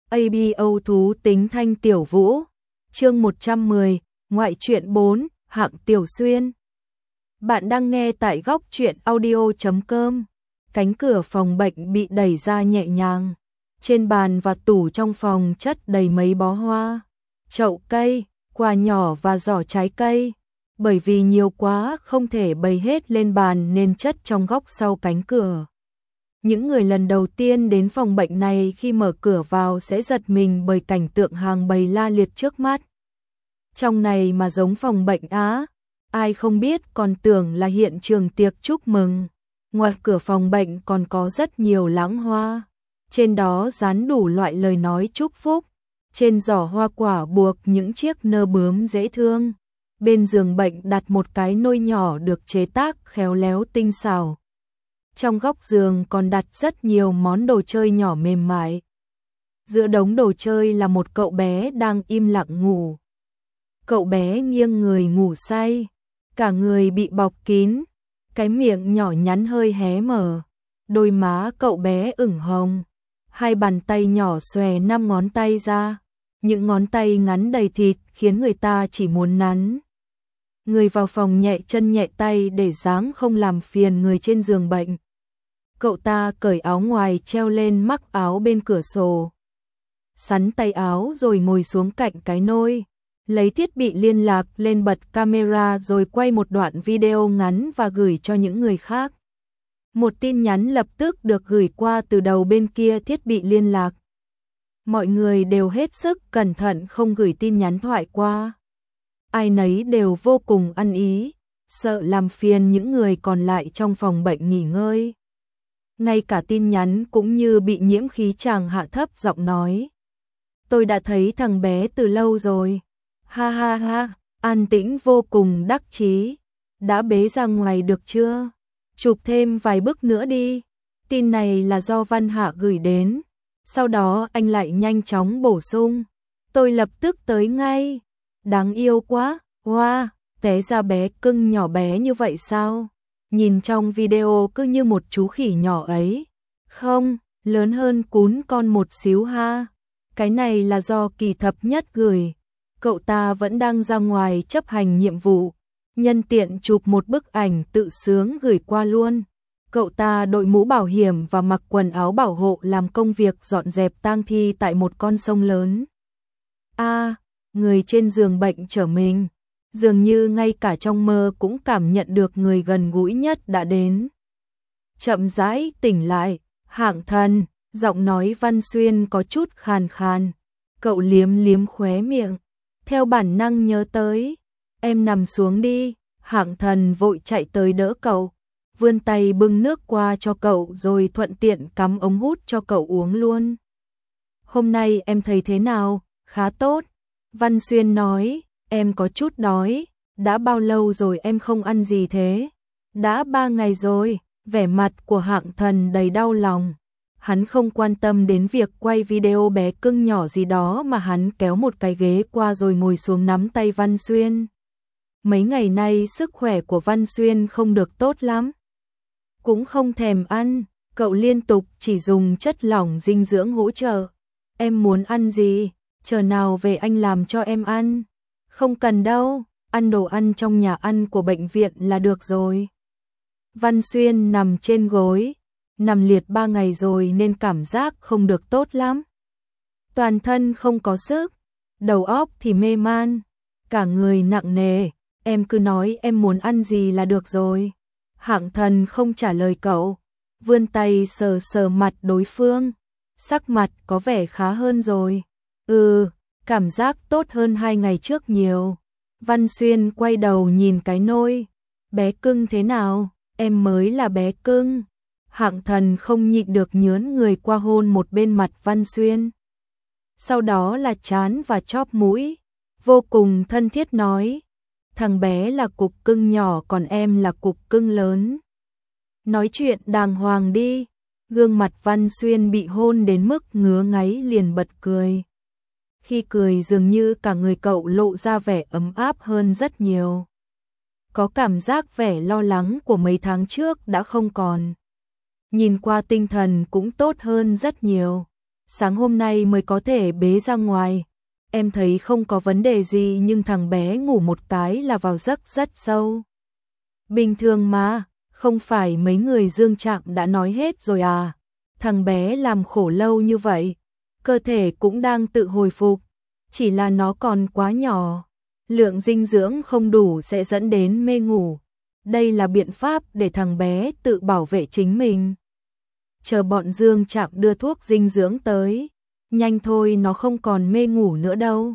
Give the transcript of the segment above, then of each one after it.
ABO thú tính Thanh Tiểu Vũ. Chương 110, ngoại truyện 4, Hạng Tiểu Xuyên. Bạn đang nghe tại góc truyện audio.com. Cánh cửa phòng bệnh bị đẩy ra nhẹ nhàng. Trên bàn và tủ trong phòng chất đầy mấy bó hoa, chậu cây, quà nhỏ và giỏ trái cây. Bởi vì nhiều quá không thể bày hết lên bàn nên chất trong góc sau cánh cửa. Những người lần đầu tiên đến phòng bệnh này khi mở cửa vào sẽ giật mình bởi cảnh tượng hàng bày la liệt trước mắt. Trong này mà giống phòng bệnh á, ai không biết còn tưởng là hiện trường tiệc chúc mừng. Ngoài cửa phòng bệnh còn có rất nhiều lẵng hoa, trên đó dán đủ loại lời nói chúc phúc. Trên giỏ hoa quả buộc những chiếc nơ bướm dễ thương. Bên giường bệnh đặt một cái nôi nhỏ được chế tác khéo léo tinh xảo. Trong góc giường còn đặt rất nhiều món đồ chơi nhỏ mềm mại. Giữa đống đồ chơi là một cậu bé đang im lặng ngủ. Cậu bé nghiêng người ngủ say, cả người bị bọc kín, cái miệng nhỏ nhắn hơi hé mở, đôi má cậu bé ửng hồng, hai bàn tay nhỏ xòe 5 ngón tay ra, những ngón tay ngắn đầy thịt khiến người ta chỉ muốn nắn. Người vào phòng nhẹ chân nhẹ tay để dáng không làm phiền người trên giường bệnh. Cậu ta cởi áo ngoài treo lên mắc áo bên cửa sổ, sắn tay áo rồi ngồi xuống cạnh cái nôi, lấy thiết bị liên lạc lên bật camera rồi quay một đoạn video ngắn và gửi cho những người khác. Một tin nhắn lập tức được gửi qua từ đầu bên kia thiết bị liên lạc. Mọi người đều hết sức cẩn thận không gửi tin nhắn thoại qua. Ai nấy đều vô cùng ăn ý, sợ làm phiền những người còn lại trong phòng bệnh nghỉ ngơi. Ngay cả tin nhắn cũng như bị nhiễm khí chàng hạ thấp giọng nói. Tôi đã thấy thằng bé từ lâu rồi. Ha ha ha, an tĩnh vô cùng đắc chí. Đã bế ra ngoài được chưa? Chụp thêm vài bức nữa đi. Tin này là do Văn Hạ gửi đến. Sau đó anh lại nhanh chóng bổ sung. Tôi lập tức tới ngay. Đáng yêu quá, wow, té ra bé cưng nhỏ bé như vậy sao? Nhìn trong video cứ như một chú khỉ nhỏ ấy. Không, lớn hơn cún con một xíu ha. Cái này là do Kỳ Thập Nhất gửi. Cậu ta vẫn đang ra ngoài chấp hành nhiệm vụ. Nhân tiện chụp một bức ảnh tự sướng gửi qua luôn. Cậu ta đội mũ bảo hiểm và mặc quần áo bảo hộ làm công việc dọn dẹp tang thi tại một con sông lớn. Người trên giường bệnh trở mình. Dường như ngay cả trong mơ cũng cảm nhận được người gần gũi nhất đã đến. Chậm rãi tỉnh lại, Hạng Thần, giọng nói Văn Xuyên có chút khàn khàn. Cậu liếm liếm khóe miệng, theo bản năng nhớ tới. Em nằm xuống đi. Hạng Thần vội chạy tới đỡ cậu, vươn tay bưng nước qua cho cậu rồi thuận tiện cắm ống hút cho cậu uống luôn. Hôm nay em thấy thế nào? Khá tốt. Văn Xuyên nói, em có chút đói. Đã bao lâu rồi em không ăn gì thế? Đã 3 ngày rồi. Vẻ mặt của Hạng Thần đầy đau lòng. Hắn không quan tâm đến việc quay video bé cưng nhỏ gì đó mà hắn kéo một cái ghế qua rồi ngồi xuống nắm tay Văn Xuyên. Mấy ngày nay sức khỏe của Văn Xuyên không được tốt lắm. Cũng không thèm ăn, cậu liên tục chỉ dùng chất lỏng dinh dưỡng hỗ trợ. Em muốn ăn gì? Chờ nào về anh làm cho em ăn. Không cần đâu, ăn đồ ăn trong nhà ăn của bệnh viện là được rồi. Văn Xuyên nằm trên gối, nằm liệt 3 ngày rồi nên cảm giác không được tốt lắm. Toàn thân không có sức, đầu óc thì mê man, cả người nặng nề. Em cứ nói em muốn ăn gì là được rồi. Hạng Thần không trả lời cậu, vươn tay sờ sờ mặt đối phương. Sắc mặt có vẻ khá hơn rồi. Cảm giác tốt hơn 2 ngày trước nhiều. Văn Xuyên quay đầu nhìn cái nôi. Bé cưng thế nào? Em mới là bé cưng. Hạng Thần không nhịn được nhớn người qua hôn một bên mặt Văn Xuyên. Sau đó là trán và chóp mũi. Vô cùng thân thiết nói. Thằng bé là cục cưng nhỏ còn em là cục cưng lớn. Nói chuyện đàng hoàng đi. Gương mặt Văn Xuyên bị hôn đến mức ngứa ngáy liền bật cười. Khi cười dường như cả người cậu lộ ra vẻ ấm áp hơn rất nhiều. Có cảm giác vẻ lo lắng của mấy tháng trước đã không còn. Nhìn qua tinh thần cũng tốt hơn rất nhiều. sáng hôm nay mới có thể bế ra ngoài. Em thấy không có vấn đề gì nhưng thằng bé ngủ một cái là vào giấc rất sâu. Bình thường mà, không phải mấy người Dương Trạm đã nói hết rồi à? Thằng bé làm khổ lâu như vậy, cơ thể cũng đang tự hồi phục, chỉ là nó còn quá nhỏ. Lượng dinh dưỡng không đủ sẽ dẫn đến mê ngủ. Đây là biện pháp để thằng bé tự bảo vệ chính mình. Chờ bọn Dương Trạm đưa thuốc dinh dưỡng tới. Nhanh thôi, nó không còn mê ngủ nữa đâu.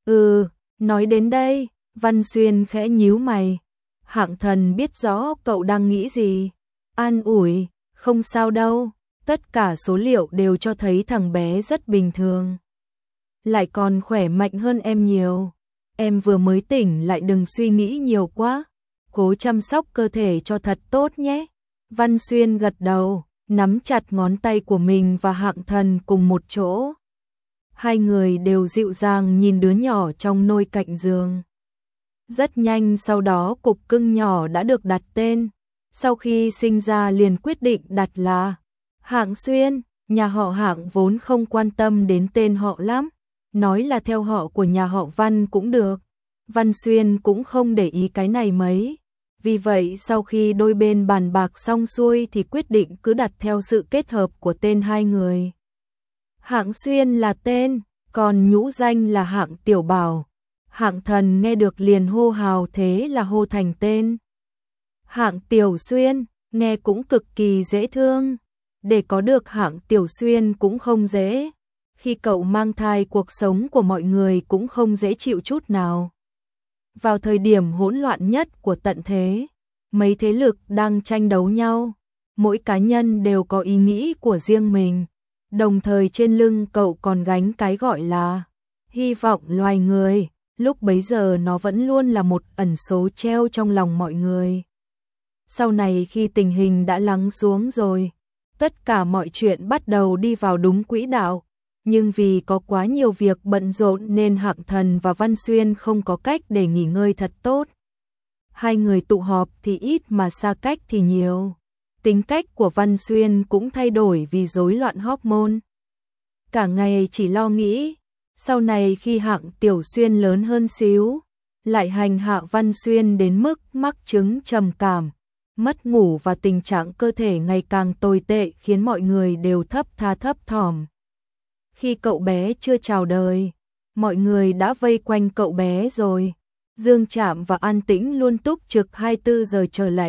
Nói đến đây, Văn Xuyên khẽ nhíu mày. Hạng Thần biết rõ cậu đang nghĩ gì. An ủi, không sao đâu, tất cả số liệu đều cho thấy thằng bé rất bình thường. Lại còn khỏe mạnh hơn em nhiều. Em vừa mới tỉnh, lại đừng suy nghĩ nhiều quá. Cố chăm sóc cơ thể cho thật tốt nhé. Văn Xuyên gật đầu, nắm chặt ngón tay của mình và Hạng Thần cùng một chỗ. Hai người đều dịu dàng nhìn đứa nhỏ trong nôi cạnh giường. Rất nhanh sau đó cục cưng nhỏ đã được đặt tên. Sau khi sinh ra liền quyết định đặt là Hạng Xuyên. Nhà họ Hạng vốn không quan tâm đến tên họ lắm. Nói là theo họ của nhà họ Văn cũng được. Văn Xuyên cũng không để ý cái này mấy. Vì vậy sau khi đôi bên bàn bạc xong xuôi thì quyết định cứ đặt theo sự kết hợp của tên hai người. Hạng Xuyên là tên, còn nhũ danh là Hạng Tiểu Bảo. Hạng Thần nghe được liền hô hào, thế là hô thành tên. Hạng Tiểu Xuyên, nghe cũng cực kỳ dễ thương. Để có được Hạng Tiểu Xuyên cũng không dễ. Khi cậu mang thai, cuộc sống của mọi người cũng không dễ chịu chút nào. Vào thời điểm hỗn loạn nhất của tận thế, mấy thế lực đang tranh đấu nhau, mỗi cá nhân đều có ý nghĩ của riêng mình, đồng thời trên lưng cậu còn gánh cái gọi là hy vọng loài người, lúc bấy giờ nó vẫn luôn là một ẩn số treo trong lòng mọi người. Sau này khi tình hình đã lắng xuống rồi, tất cả mọi chuyện bắt đầu đi vào đúng quỹ đạo. Nhưng vì có quá nhiều việc bận rộn nên Hạng Thần và Văn Xuyên không có cách để nghỉ ngơi thật tốt. Hai người tụ họp thì ít mà xa cách thì nhiều. Tính cách của Văn Xuyên cũng thay đổi vì rối loạn hormone. Cả ngày chỉ lo nghĩ, sau này khi Hạng Tiểu Xuyên lớn hơn xíu, lại hành hạ Văn Xuyên đến mức mắc chứng trầm cảm, mất ngủ và tình trạng cơ thể ngày càng tồi tệ khiến mọi người đều thấp thỏm. Khi cậu bé chưa chào đời, mọi người đã vây quanh cậu bé rồi. Dương Trạm và An Tĩnh luôn túc trực 24 giờ chờ lệnh.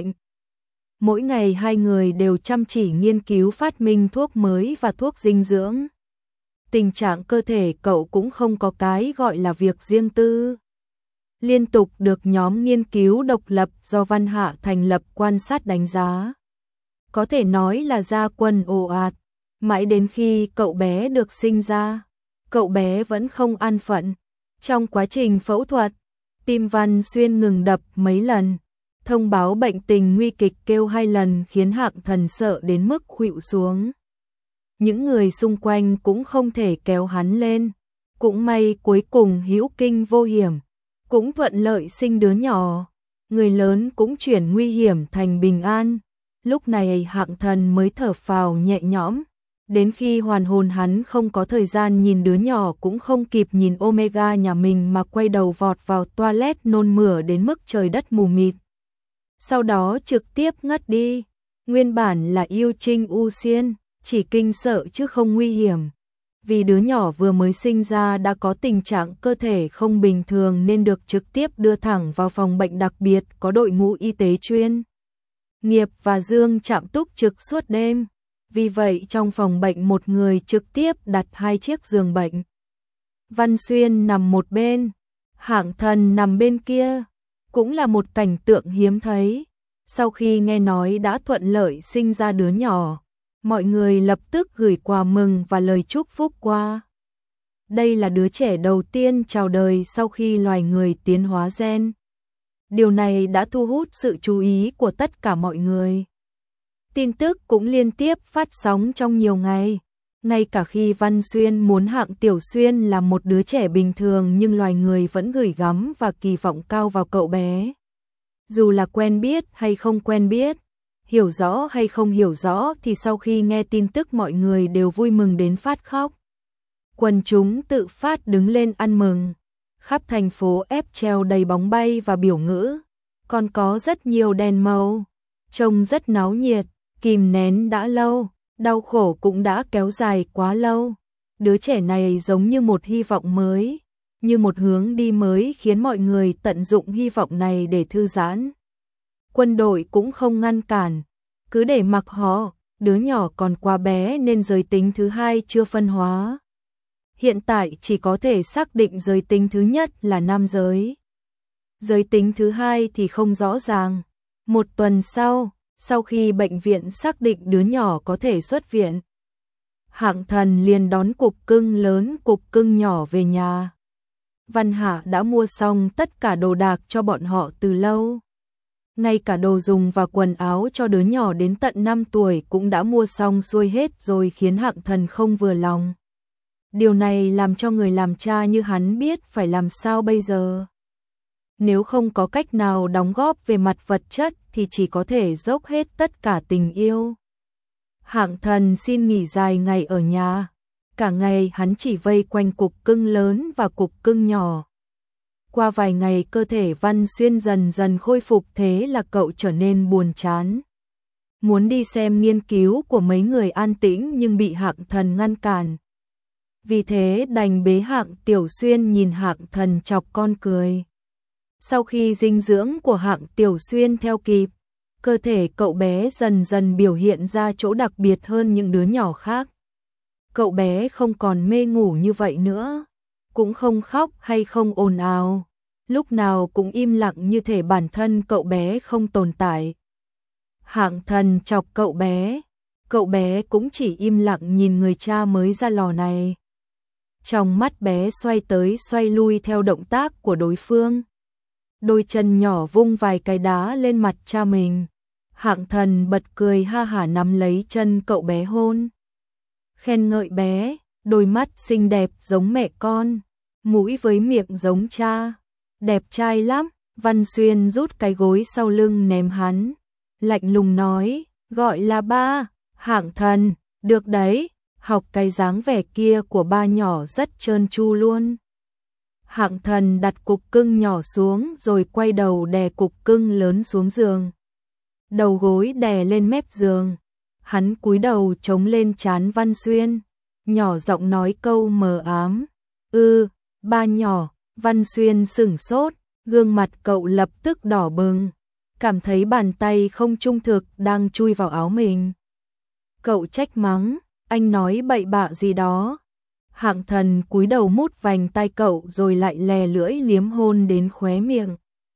Mỗi ngày hai người đều chăm chỉ nghiên cứu phát minh thuốc mới và thuốc dinh dưỡng. Tình trạng cơ thể cậu cũng không có cái gọi là việc riêng tư. Liên tục được nhóm nghiên cứu độc lập do Văn Hạ thành lập quan sát đánh giá. Có thể nói là ra quân ồ ạt. Mãi đến khi cậu bé được sinh ra, cậu bé vẫn không an phận. Trong quá trình phẫu thuật, tim Văn Xuyên ngừng đập mấy lần, thông báo bệnh tình nguy kịch kêu 2 lần khiến Hạng Thần sợ đến mức khuỵu xuống. Những người xung quanh cũng không thể kéo hắn lên. Cũng may cuối cùng hữu kinh vô hiểm, cũng thuận lợi sinh đứa nhỏ. Người lớn cũng chuyển nguy hiểm thành bình an. Lúc này Hạng Thần mới thở phào nhẹ nhõm. Đến khi hoàn hồn hắn không có thời gian nhìn đứa nhỏ, cũng không kịp nhìn Omega nhà mình mà quay đầu vọt vào toilet nôn mửa đến mức trời đất mù mịt. Sau đó trực tiếp ngất đi. Nguyên bản là yêu Trinh U Xiên, chỉ kinh sợ chứ không nguy hiểm. Vì đứa nhỏ vừa mới sinh ra đã có tình trạng cơ thể không bình thường nên được trực tiếp đưa thẳng vào phòng bệnh đặc biệt có đội ngũ y tế chuyên nghiệp và Dương Trạm túc trực suốt đêm. Vì vậy trong phòng bệnh một người trực tiếp đặt 2 chiếc giường bệnh. Văn Xuyên nằm một bên, Hạng Thần nằm bên kia, cũng là một cảnh tượng hiếm thấy. Sau khi nghe nói đã thuận lợi sinh ra đứa nhỏ, mọi người lập tức gửi quà mừng và lời chúc phúc qua. Đây là đứa trẻ đầu tiên chào đời sau khi loài người tiến hóa gen. Điều này đã thu hút sự chú ý của tất cả mọi người. Tin tức cũng liên tiếp phát sóng trong nhiều ngày. Ngay cả khi Văn Xuyên muốn Hạng Tiểu Xuyên là một đứa trẻ bình thường nhưng loài người vẫn gửi gắm và kỳ vọng cao vào cậu bé. Dù là quen biết hay không quen biết, hiểu rõ hay không hiểu rõ thì sau khi nghe tin tức mọi người đều vui mừng đến phát khóc. Quần chúng tự phát đứng lên ăn mừng. Khắp thành phố ép treo đầy bóng bay và biểu ngữ. Còn có rất nhiều đèn màu. Trông rất náo nhiệt, kìm nén đã lâu, đau khổ cũng đã kéo dài quá lâu. Đứa trẻ này giống như một hy vọng mới, như một hướng đi mới khiến mọi người tận dụng hy vọng này để thư giãn. Quân đội cũng không ngăn cản, cứ để mặc họ, đứa nhỏ còn quá bé nên giới tính thứ hai chưa phân hóa. Hiện tại chỉ có thể xác định giới tính thứ nhất là nam giới. Giới tính thứ hai thì không rõ ràng. Một tuần sau khi bệnh viện xác định đứa nhỏ có thể xuất viện, Hạng Thần liền đón cục cưng lớn cục cưng nhỏ về nhà. Văn Hạ đã mua xong tất cả đồ đạc cho bọn họ từ lâu. Ngay cả đồ dùng và quần áo cho đứa nhỏ đến tận 5 tuổi cũng đã mua xong xuôi hết rồi, khiến Hạng Thần không vừa lòng. Điều này làm cho người làm cha như hắn biết phải làm sao bây giờ. Nếu không có cách nào đóng góp về mặt vật chất thì chỉ có thể dốc hết tất cả tình yêu. Hạng Thần xin nghỉ dài ngày ở nhà. Cả ngày hắn chỉ vây quanh cục cưng lớn và cục cưng nhỏ. Qua vài ngày cơ thể Văn Xuyên dần dần khôi phục, thế là cậu trở nên buồn chán. Muốn đi xem nghiên cứu của mấy người An Tĩnh nhưng bị Hạng Thần ngăn cản. Vì thế đành bế Hạng Tiểu Xuyên nhìn Hạng Thần chọc con cười. Sau khi dinh dưỡng của Hạng Tiểu Xuyên theo kịp, cơ thể cậu bé dần dần biểu hiện ra chỗ đặc biệt hơn những đứa nhỏ khác. Cậu bé không còn mê ngủ như vậy nữa, cũng không khóc hay không ồn ào, lúc nào cũng im lặng như thể bản thân cậu bé không tồn tại. Hạng Thần chọc cậu bé cũng chỉ im lặng nhìn người cha mới ra lò này. Trong mắt bé xoay tới xoay lui theo động tác của đối phương. Đôi chân nhỏ vung vài cái đá lên mặt cha mình. Hạng Thần bật cười ha hả nắm lấy chân cậu bé hôn. Khen ngợi bé, đôi mắt xinh đẹp giống mẹ con, mũi với miệng giống cha. Đẹp trai lắm. Văn Xuyên rút cái gối sau lưng ném hắn. Lạnh lùng nói, gọi là ba. Hạng Thần, được đấy, học cái dáng vẻ kia của ba nhỏ rất trơn tru luôn. Hạng Thần đặt cục cưng nhỏ xuống rồi quay đầu đè cục cưng lớn xuống giường. Đầu gối đè lên mép giường. Hắn cúi đầu chống lên trán Văn Xuyên, nhỏ giọng nói câu mờ ám. Ba nhỏ. Văn Xuyên sửng sốt, gương mặt cậu lập tức đỏ bừng, cảm thấy bàn tay không trung thực đang chui vào áo mình. Cậu trách mắng, anh nói bậy bạ gì đó. Hạng Thần cúi đầu mút vành tai cậu rồi lại lè lưỡi liếm hôn đến khóe miệng.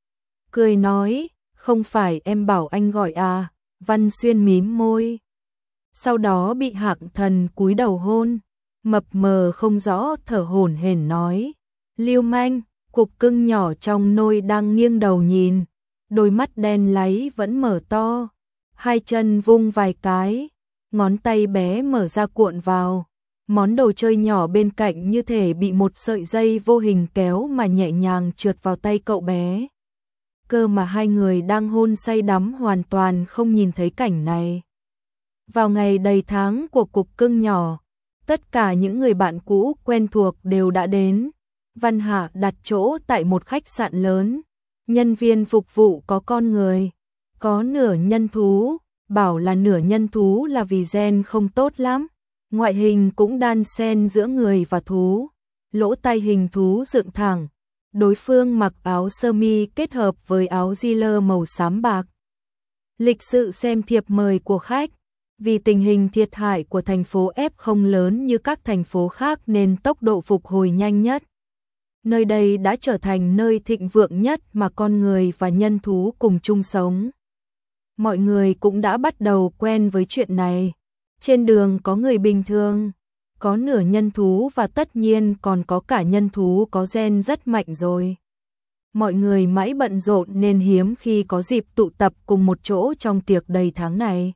Cười nói, không phải em bảo anh gọi à. Văn Xuyên mím môi. Sau đó bị Hạng Thần cúi đầu hôn, mập mờ không rõ thở hổn hển nói. Lưu manh. Cục cưng nhỏ trong nôi đang nghiêng đầu nhìn, đôi mắt đen láy vẫn mở to, hai chân vung vài cái, ngón tay bé mở ra cuộn vào, món đồ chơi nhỏ bên cạnh như thể bị một sợi dây vô hình kéo mà nhẹ nhàng trượt vào tay cậu bé. Cơ mà hai người đang hôn say đắm hoàn toàn không nhìn thấy cảnh này. Vào ngày đầy tháng của cục cưng nhỏ, tất cả những người bạn cũ quen thuộc đều đã đến. Văn Hạ đặt chỗ tại một khách sạn lớn, nhân viên phục vụ có con người, có nửa nhân thú, bảo là nửa nhân thú là vì gen không tốt lắm, ngoại hình cũng đan xen giữa người và thú, lỗ tai hình thú dựng thẳng, đối phương mặc áo sơ mi kết hợp với áo jean màu xám bạc. Lịch sự xem thiệp mời của khách, vì tình hình thiệt hại của thành phố F không lớn như các thành phố khác nên tốc độ phục hồi nhanh nhất. Nơi đây đã trở thành nơi thịnh vượng nhất mà con người và nhân thú cùng chung sống. Mọi người cũng đã bắt đầu quen với chuyện này. Trên đường có người bình thường, có nửa nhân thú và tất nhiên còn có cả nhân thú có gen rất mạnh rồi. Mọi người mãi bận rộn nên hiếm khi có dịp tụ tập cùng một chỗ trong tiệc đầy tháng này.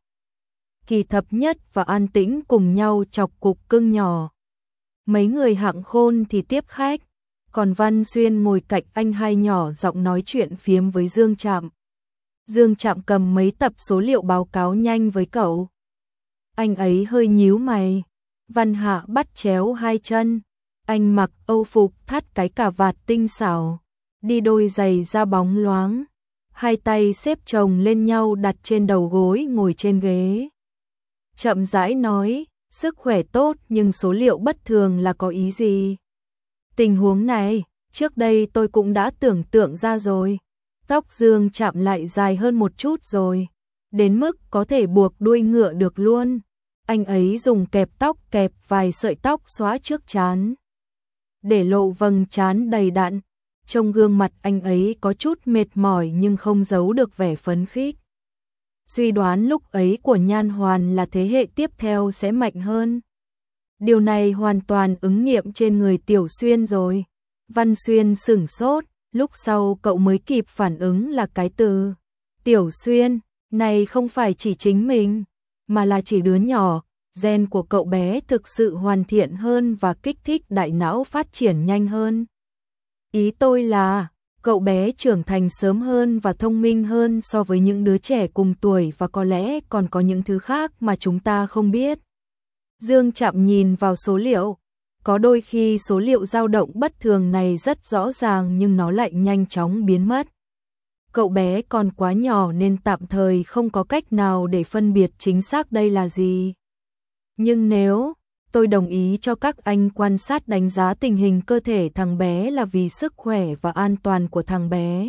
Kỳ Thập Nhất và An Tĩnh cùng nhau chọc cục cưng nhỏ. Mấy người Hạng Khôn thì tiếp khách. Còn Văn Xuyên ngồi cạnh anh hai nhỏ giọng nói chuyện phiếm với Dương Trạm. Dương Trạm cầm mấy tập số liệu báo cáo nhanh với cậu. Anh ấy hơi nhíu mày. Văn Hạ bắt chéo hai chân, Anh mặc Âu phục thắt cái cà vạt tinh xảo, đi đôi giày da bóng loáng, hai tay xếp chồng lên nhau đặt trên đầu gối ngồi trên ghế. Chậm rãi nói, sức khỏe tốt nhưng số liệu bất thường là có ý gì? Tình huống này, trước đây tôi cũng đã tưởng tượng ra rồi. Tóc Dương Trạm lại dài hơn một chút rồi, đến mức có thể buộc đuôi ngựa được luôn. Anh ấy dùng kẹp tóc kẹp vài sợi tóc xóa trước trán, để lộ vầng trán đầy đặn. Trong gương mặt anh ấy có chút mệt mỏi nhưng không giấu được vẻ phấn khích. Suy đoán lúc ấy của Nhan Hoàn là thế hệ tiếp theo sẽ mạnh hơn. Điều này hoàn toàn ứng nghiệm trên người Tiểu Xuyên rồi. Văn Xuyên sửng sốt, lúc sau cậu mới kịp phản ứng là cái từ Tiểu Xuyên này không phải chỉ chính mình, mà là chỉ đứa nhỏ. Gen của cậu bé thực sự hoàn thiện hơn và kích thích đại não phát triển nhanh hơn. Ý tôi là, cậu bé trưởng thành sớm hơn và thông minh hơn so với những đứa trẻ cùng tuổi và có lẽ còn có những thứ khác mà chúng ta không biết. Dương Trạm nhìn vào số liệu, có đôi khi số liệu dao động bất thường này rất rõ ràng nhưng nó lại nhanh chóng biến mất. Cậu bé còn quá nhỏ nên tạm thời không có cách nào để phân biệt chính xác đây là gì. Nhưng nếu tôi đồng ý cho các anh quan sát đánh giá tình hình cơ thể thằng bé là vì sức khỏe và an toàn của thằng bé.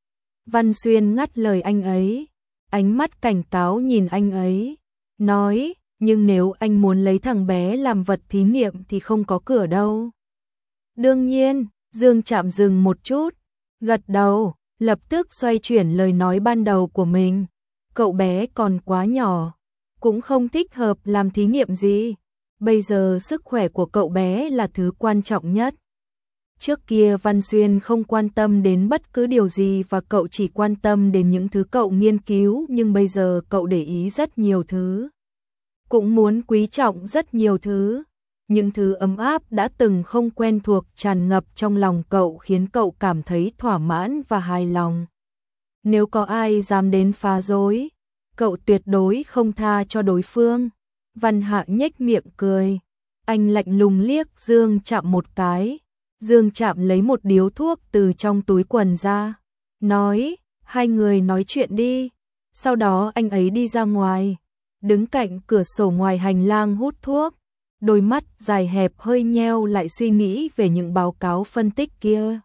Văn Xuyên ngắt lời anh ấy, ánh mắt cảnh cáo nhìn anh ấy, nói, nhưng nếu anh muốn lấy thằng bé làm vật thí nghiệm thì không có cửa đâu. Đương nhiên, Dương Trạm dừng một chút, gật đầu, lập tức xoay chuyển lời nói ban đầu của mình. Cậu bé còn quá nhỏ, cũng không thích hợp làm thí nghiệm gì. Bây giờ sức khỏe của cậu bé là thứ quan trọng nhất. Trước kia Văn Xuyên không quan tâm đến bất cứ điều gì và cậu chỉ quan tâm đến những thứ cậu nghiên cứu, nhưng bây giờ cậu để ý rất nhiều thứ. Cũng muốn quý trọng rất nhiều thứ. Những thứ ấm áp đã từng không quen thuộc tràn ngập trong lòng cậu khiến cậu cảm thấy thỏa mãn và hài lòng. Nếu có ai dám đến phá rối, cậu tuyệt đối không tha cho đối phương. Văn Hạ nhếch miệng cười. Anh lạnh lùng liếc Dương Trạm một cái. Dương Trạm lấy một điếu thuốc từ trong túi quần ra, nói, hai người nói chuyện đi. Sau đó anh ấy đi ra ngoài, đứng cạnh cửa sổ ngoài hành lang hút thuốc. Đôi mắt dài hẹp hơi nheo lại suy nghĩ về những báo cáo phân tích kia.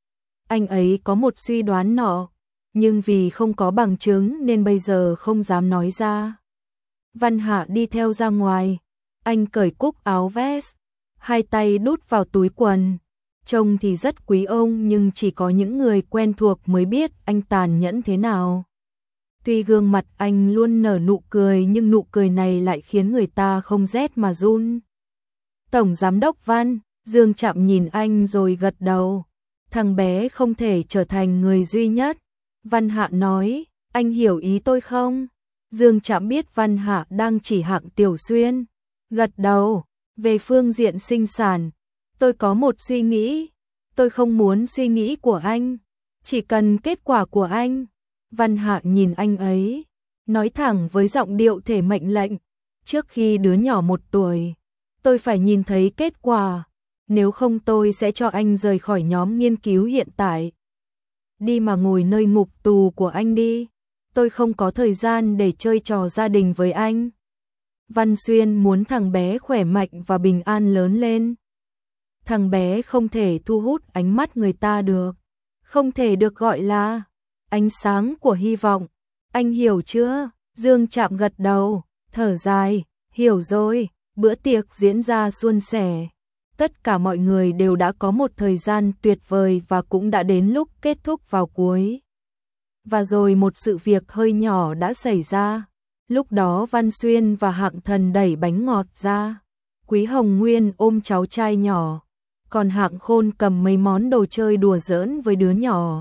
Anh ấy có một suy đoán nọ, nhưng vì không có bằng chứng nên bây giờ không dám nói ra. Văn Hạ đi theo ra ngoài, anh cởi cúc áo vest, hai tay đút vào túi quần. Trông thì rất quý ông nhưng chỉ có những người quen thuộc mới biết anh tàn nhẫn thế nào. Tuy gương mặt anh luôn nở nụ cười nhưng nụ cười này lại khiến người ta không rét mà run. Tổng Giám đốc Văn, Dương Trạm nhìn anh rồi gật đầu. Thằng bé không thể trở thành người duy nhất. Văn Hạ nói, anh hiểu ý tôi không? Dương Trạm biết Văn Hạ đang chỉ Hạng Tiểu Xuyên. Gật đầu, về phương diện sinh sản, tôi có một suy nghĩ. Tôi không muốn suy nghĩ của anh, chỉ cần kết quả của anh. Văn Hạ nhìn anh ấy, nói thẳng với giọng điệu thể mệnh lệnh. Trước khi đứa nhỏ 1 tuổi, tôi phải nhìn thấy kết quả. Nếu không tôi sẽ cho anh rời khỏi nhóm nghiên cứu hiện tại. Đi mà ngồi nơi ngục tù của anh đi. Tôi không có thời gian để chơi trò gia đình với anh. Văn Xuyên muốn thằng bé khỏe mạnh và bình an lớn lên. Thằng bé không thể thu hút ánh mắt người ta được. Không thể được gọi là ánh sáng của hy vọng. Anh hiểu chưa? Dương Trạm gật đầu, thở dài, hiểu rồi. Bữa tiệc diễn ra suôn sẻ. Tất cả mọi người đều đã có một thời gian tuyệt vời và cũng đã đến lúc kết thúc vào cuối. Và rồi một sự việc hơi nhỏ đã xảy ra. Lúc đó Văn Xuyên và Hạng Thần đẩy bánh ngọt ra. Quý Hồng Nguyên ôm cháu trai nhỏ, còn Hạng Khôn cầm mấy món đồ chơi đùa giỡn với đứa nhỏ.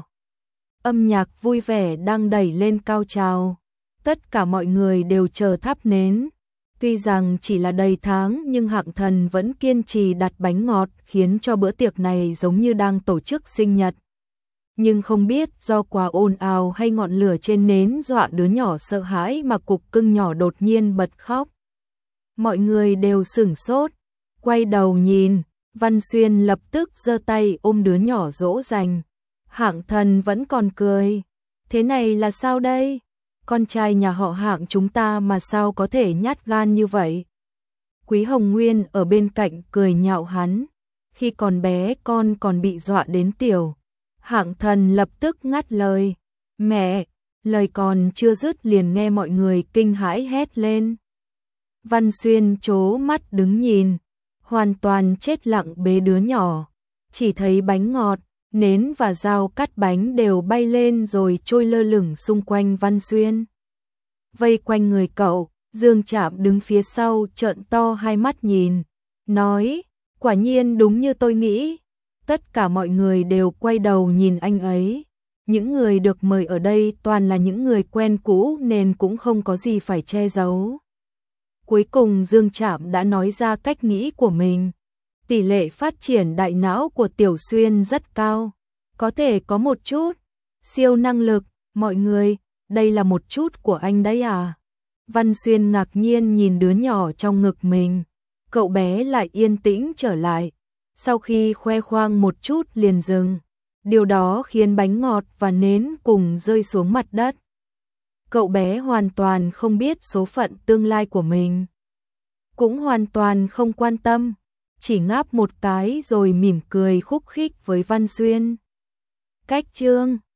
Âm nhạc vui vẻ đang đẩy lên cao trào. Tất cả mọi người đều chờ thắp nến. Tuy rằng chỉ là đầy tháng nhưng Hạng Thần vẫn kiên trì đặt bánh ngọt khiến cho bữa tiệc này giống như đang tổ chức sinh nhật. Nhưng không biết do quá ồn ào hay ngọn lửa trên nến dọa đứa nhỏ sợ hãi mà cục cưng nhỏ đột nhiên bật khóc. Mọi người đều sửng sốt, quay đầu nhìn, Văn Xuyên lập tức giơ tay ôm đứa nhỏ dỗ dành. Hạng Thần vẫn còn cười. Thế này là sao đây? Con trai nhà họ Hạng chúng ta mà sao có thể nhát gan như vậy? Quý Hồng Nguyên ở bên cạnh cười nhạo hắn. Khi còn bé con còn bị dọa đến tiểu. Hạng Thần lập tức ngắt lời. Mẹ, lời còn chưa dứt liền nghe mọi người kinh hãi hét lên. Văn Xuyên trố mắt đứng nhìn, hoàn toàn chết lặng bế đứa nhỏ. Chỉ thấy bánh ngọt, nến và dao cắt bánh đều bay lên rồi trôi lơ lửng xung quanh Văn Xuyên. Vây quanh người cậu, Dương Trạm đứng phía sau trợn to hai mắt nhìn, nói, quả nhiên đúng như tôi nghĩ. Tất cả mọi người đều quay đầu nhìn anh ấy. Những người được mời ở đây toàn là những người quen cũ nên cũng không có gì phải che giấu. Cuối cùng Dương Trạm đã nói ra cách nghĩ của mình. Tỷ lệ phát triển đại não của Tiểu Xuyên rất cao. Có thể có một chút siêu năng lực, mọi người, đây là một chút của anh đấy à? Văn Xuyên ngạc nhiên nhìn đứa nhỏ trong ngực mình. Cậu bé lại yên tĩnh trở lại. Sau khi khoe khoang một chút liền dừng. Điều đó khiến bánh ngọt và nến cùng rơi xuống mặt đất. Cậu bé hoàn toàn không biết số phận tương lai của mình. Cũng hoàn toàn không quan tâm. Chỉ ngáp một cái rồi mỉm cười khúc khích với Văn Xuyên. Cách chương